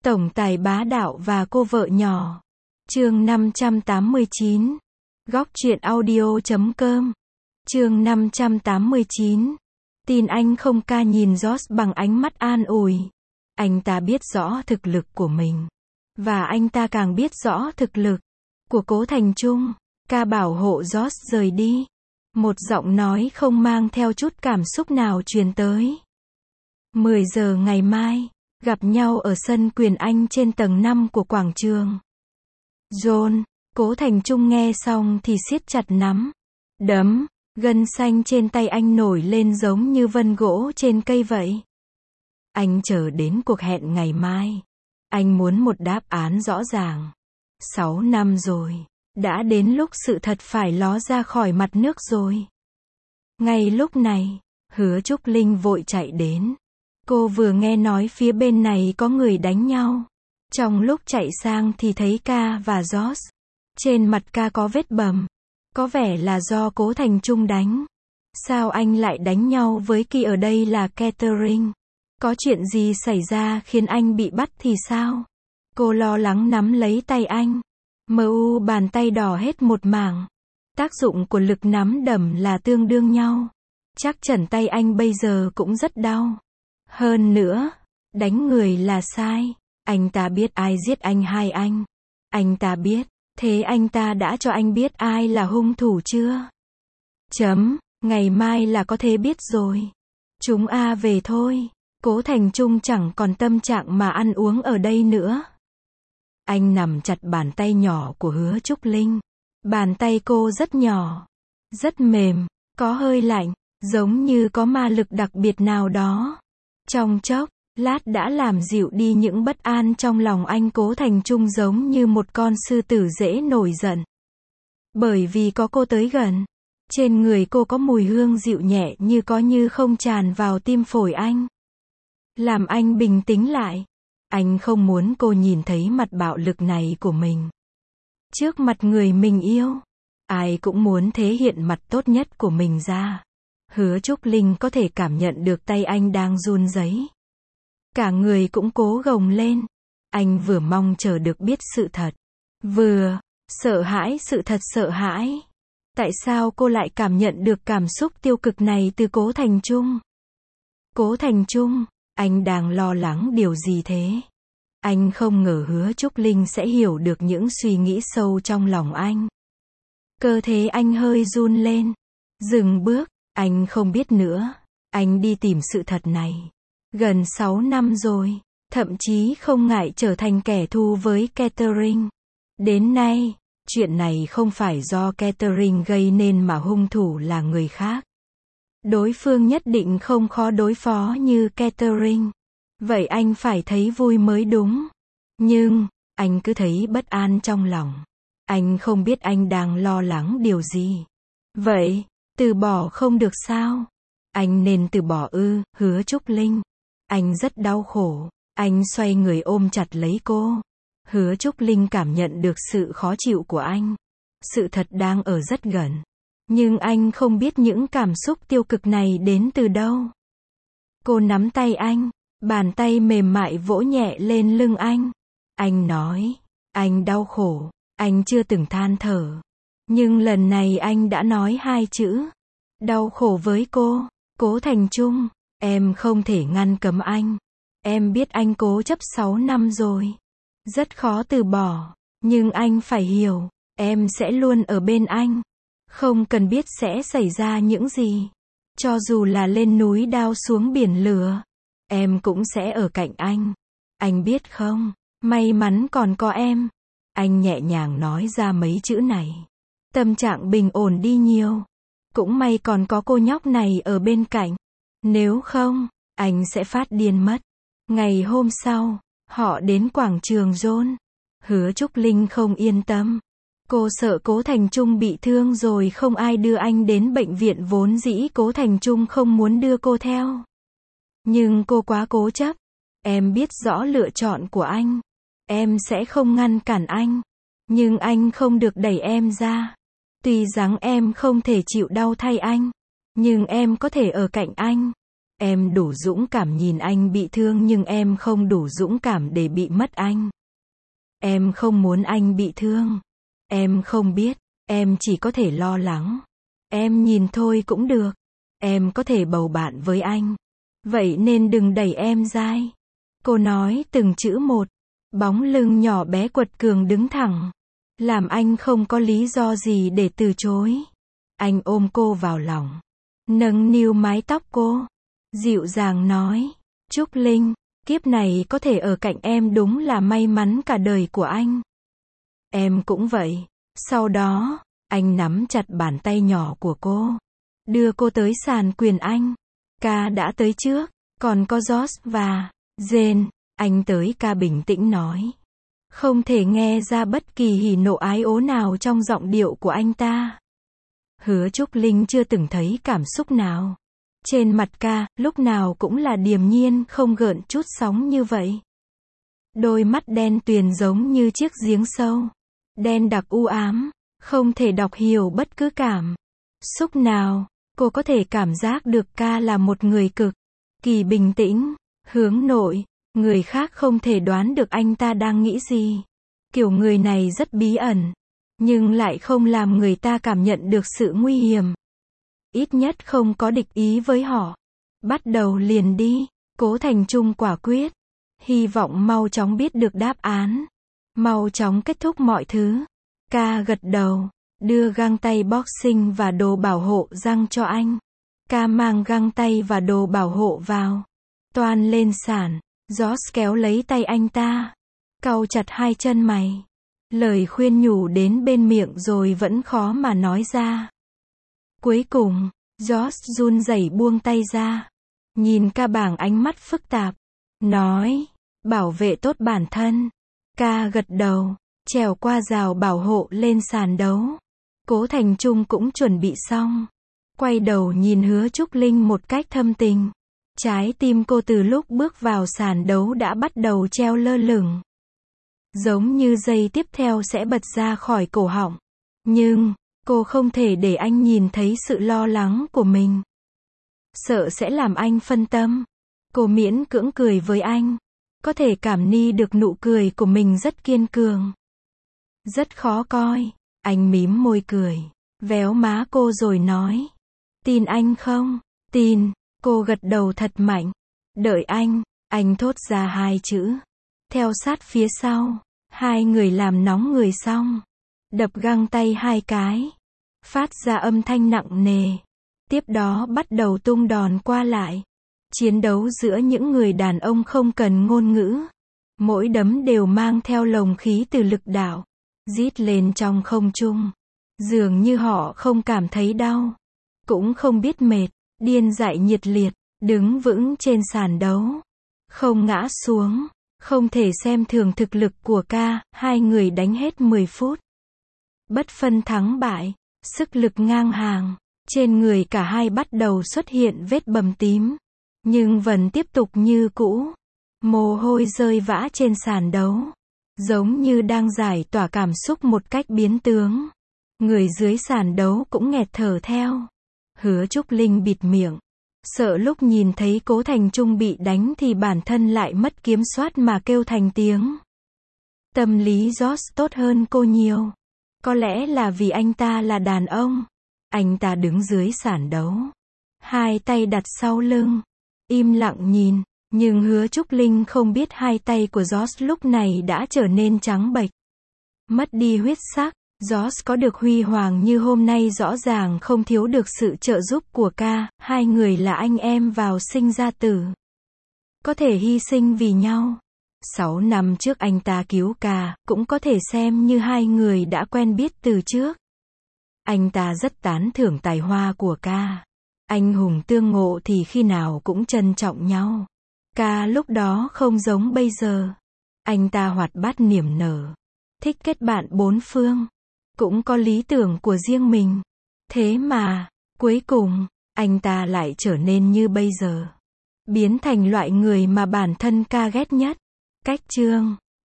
Tổng tài bá đạo và cô vợ nhỏ. Chương 589. Góc truyện audio.com. Chương 589. Tin anh không ca nhìn Josh bằng ánh mắt an ủi. Anh ta biết rõ thực lực của mình. Và anh ta càng biết rõ thực lực của Cố Thành Trung. Ca bảo hộ Josh rời đi. Một giọng nói không mang theo chút cảm xúc nào truyền tới. 10 giờ ngày mai, gặp nhau ở sân Quyền Anh trên tầng 5 của quảng trường. John, Cố Thành Trung nghe xong thì siết chặt nắm đấm, gân xanh trên tay anh nổi lên giống như vân gỗ trên cây vậy. Anh chờ đến cuộc hẹn ngày mai. Anh muốn một đáp án rõ ràng. 6 năm rồi, đã đến lúc sự thật phải ló ra khỏi mặt nước rồi. Ngay lúc này, Hứa Trúc Linh vội chạy đến. Cô vừa nghe nói phía bên này có người đánh nhau. Trong lúc chạy sang thì thấy Ca và Josh. Trên mặt Ca có vết bầm. Có vẻ là do Cố Thành Trung đánh. Sao anh lại đánh nhau với Kỳ ở đây là Catherine? Có chuyện gì xảy ra khiến anh bị bắt thì sao? Cô lo lắng nắm lấy tay anh. Bàn tay đỏ hết một mảng. Tác dụng của lực nắm đấm là tương đương nhau. Chắc chắn tay anh bây giờ cũng rất đau. Hơn nữa, đánh người là sai. Anh ta biết ai giết anh hai anh. Anh ta biết. Thế anh ta đã cho anh biết ai là hung thủ chưa? Ngày mai là có thể biết rồi. Chúng về thôi. Cố Thành Trung chẳng còn tâm trạng mà ăn uống ở đây nữa. Anh nắm chặt bàn tay nhỏ của Hứa Trúc Linh. Bàn tay cô rất nhỏ, rất mềm, có hơi lạnh, giống như có ma lực đặc biệt nào đó. Trong chốc lát đã làm dịu đi những bất an trong lòng anh. Cố Thành Trung giống như một con sư tử dễ nổi giận. Bởi vì có cô tới gần. Trên người cô có mùi hương dịu nhẹ như có như không tràn vào tim phổi anh. Làm anh bình tĩnh lại. Anh không muốn cô nhìn thấy mặt bạo lực này của mình. Trước mặt người mình yêu, ai cũng muốn thể hiện mặt tốt nhất của mình ra. Hứa Trúc Linh có thể cảm nhận được tay anh đang run rẩy. Cả người cũng cố gồng lên. Anh vừa mong chờ được biết sự thật, vừa sợ hãi sự thật sợ hãi. Tại sao cô lại cảm nhận được cảm xúc tiêu cực này từ Cố Thành Trung? Cố Thành Trung, anh đang lo lắng điều gì thế? Anh không ngờ Hứa Trúc Linh sẽ hiểu được những suy nghĩ sâu trong lòng anh. Cơ thể anh hơi run lên. Dừng bước, anh không biết nữa. Anh đi tìm sự thật này. Gần 6 năm rồi. Thậm chí không ngại trở thành kẻ thù với Catherine. Đến nay, chuyện này không phải do Catherine gây nên mà hung thủ là người khác. Đối phương nhất định không khó đối phó như Catherine. Vậy anh phải thấy vui mới đúng. Nhưng, anh cứ thấy bất an trong lòng. Anh không biết anh đang lo lắng điều gì. Vậy, từ bỏ không được sao? Anh nên từ bỏ ư? Hứa Trúc Linh. Anh rất đau khổ. Anh xoay người ôm chặt lấy cô. Hứa Trúc Linh cảm nhận được sự khó chịu của anh. Sự thật đang ở rất gần. Nhưng anh không biết những cảm xúc tiêu cực này đến từ đâu. Cô nắm tay anh. Bàn tay mềm mại vỗ nhẹ lên lưng anh. Anh nói, anh đau khổ. Anh chưa từng than thở. Nhưng lần này anh đã nói 2 chữ. Đau khổ với cô. Cố Thành Trung, em không thể ngăn cấm anh. Em biết anh cố chấp 6 năm rồi. Rất khó từ bỏ. Nhưng anh phải hiểu, em sẽ luôn ở bên anh. Không cần biết sẽ xảy ra những gì. Cho dù là lên núi đao xuống biển lửa. Em cũng sẽ ở cạnh anh. Anh biết không, may mắn còn có em. Anh nhẹ nhàng nói ra mấy chữ này. Tâm trạng bình ổn đi nhiều. Cũng may còn có cô nhóc này ở bên cạnh. Nếu không, anh sẽ phát điên mất. Ngày hôm sau, họ đến quảng trường John. Hứa Trúc Linh không yên tâm. Cô sợ Cố Thành Trung bị thương rồi không ai đưa anh đến bệnh viện. Vốn dĩ Cố Thành Trung không muốn đưa cô theo. Nhưng cô quá cố chấp. Em biết rõ lựa chọn của anh. Em sẽ không ngăn cản anh. Nhưng anh không được đẩy em ra. Tuy rằng em không thể chịu đau thay anh. Nhưng em có thể ở cạnh anh. Em đủ dũng cảm nhìn anh bị thương nhưng em không đủ dũng cảm để bị mất anh. Em không muốn anh bị thương. Em không biết, em chỉ có thể lo lắng. Em nhìn thôi cũng được. Em có thể bầu bạn với anh. Vậy nên đừng đẩy em dai. Cô nói từng chữ một. Bóng lưng nhỏ bé quật cường đứng thẳng. Làm anh không có lý do gì để từ chối. Anh ôm cô vào lòng. Nâng niu mái tóc cô. Dịu dàng nói. Trúc Linh, kiếp này có thể ở cạnh em đúng là may mắn cả đời của anh. Em cũng vậy. Sau đó, anh nắm chặt bàn tay nhỏ của cô. Đưa cô tới sàn quyền anh. Ca đã tới trước. Còn có George và Jane. Anh tới ca bình tĩnh nói. Không thể nghe ra bất kỳ hỉ nộ ái ố nào trong giọng điệu của anh ta. Hứa Trúc Linh chưa từng thấy cảm xúc nào. Trên mặt ca, lúc nào cũng là điềm nhiên, không gợn chút sóng như vậy. Đôi mắt đen tuyền giống như chiếc giếng sâu. Đen đặc u ám, không thể đọc hiểu bất cứ cảm xúc nào. Cô có thể cảm giác được ca là một người cực kỳ bình tĩnh, hướng nội. Người khác không thể đoán được anh ta đang nghĩ gì. Kiểu người này rất bí ẩn, nhưng lại không làm người ta cảm nhận được sự nguy hiểm. Ít nhất không có địch ý với họ. Bắt đầu liền đi. Cố Thành Trung quả quyết. Hy vọng mau chóng biết được đáp án. Mau chóng kết thúc mọi thứ. Ca gật đầu. Đưa găng tay boxing và đồ bảo hộ răng cho anh. Ca mang găng tay và đồ bảo hộ vào. Toan lên sàn. George kéo lấy tay anh ta. Cau chặt hai chân mày. Lời khuyên nhủ đến bên miệng rồi vẫn khó mà nói ra. Cuối cùng, George run rẩy buông tay ra. Nhìn ca bằng ánh mắt phức tạp. Nói, bảo vệ tốt bản thân. Ca gật đầu, trèo qua rào bảo hộ lên sàn đấu. Cố Thành Trung cũng chuẩn bị xong. Quay đầu nhìn Hứa Trúc Linh một cách thâm tình. Trái tim cô từ lúc bước vào sàn đấu đã bắt đầu treo lơ lửng. Giống như giây tiếp theo sẽ bật ra khỏi cổ họng. Nhưng, cô không thể để anh nhìn thấy sự lo lắng của mình. Sợ sẽ làm anh phân tâm. Cô miễn cưỡng cười với anh. Có thể cảm ni được nụ cười của mình rất kiên cường. Rất khó coi. Anh mím môi cười. Véo má cô rồi nói. Tin anh không? Tin. Cô gật đầu thật mạnh. Đợi anh thốt ra hai chữ. Theo sát phía sau. Hai người làm nóng người xong. Đập găng tay hai cái. Phát ra âm thanh nặng nề. Tiếp đó bắt đầu tung đòn qua lại. Chiến đấu giữa những người đàn ông không cần ngôn ngữ. Mỗi đấm đều mang theo lồng khí từ lực đạo. Rít lên trong không trung. Dường như họ không cảm thấy đau. Cũng không biết mệt. Điên dại nhiệt liệt. Đứng vững trên sàn đấu. Không ngã xuống. Không thể xem thường thực lực của ca. Hai người đánh hết 10 phút. Bất phân thắng bại. Sức lực ngang hàng. Trên người cả hai bắt đầu xuất hiện vết bầm tím. Nhưng vẫn tiếp tục như cũ. Mồ hôi rơi vã trên sàn đấu. Giống như đang giải tỏa cảm xúc một cách biến tướng. Người dưới sàn đấu cũng nghẹt thở theo. Hứa Trúc Linh bịt miệng. Sợ lúc nhìn thấy Cố Thành Trung bị đánh thì bản thân lại mất kiểm soát mà kêu thành tiếng. Tâm lý George tốt hơn cô nhiều. Có lẽ là vì anh ta là đàn ông. Anh ta đứng dưới sàn đấu. Hai tay đặt sau lưng. Im lặng nhìn. Nhưng Hứa Trúc Linh không biết hai tay của George lúc này đã trở nên trắng bệch. Mất đi huyết sắc. George có được huy hoàng như hôm nay rõ ràng không thiếu được sự trợ giúp của ca. Hai người là anh em vào sinh ra tử. Có thể hy sinh vì nhau. 6 năm trước anh ta cứu ca, cũng có thể xem như hai người đã quen biết từ trước. Anh ta rất tán thưởng tài hoa của ca. Anh hùng tương ngộ thì khi nào cũng trân trọng nhau. Ca lúc đó không giống bây giờ. Anh ta hoạt bát niềm nở. Thích kết bạn bốn phương. Cũng có lý tưởng của riêng mình. Thế mà, cuối cùng, anh ta lại trở nên như bây giờ. Biến thành loại người mà bản thân ca ghét nhất. Cách chương